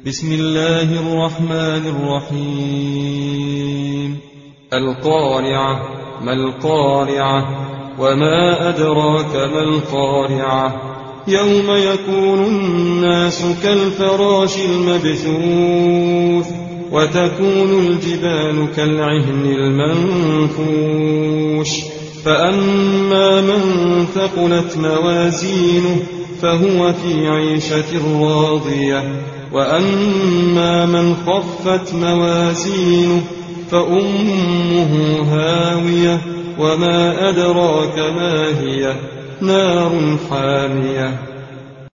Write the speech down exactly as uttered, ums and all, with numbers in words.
بسم الله الرحمن الرحيم. القارعة. ما القارعة؟ وما أدراك ما القارعة؟ يوم يكون الناس كالفراش المبثوث وتكون الجبال كالعهن المنفوش فأما من ثقلت موازينه فهو في عيشة راضية وأما من خفت موازينه فأمه هاوية وما أدراك ما هي نار حامية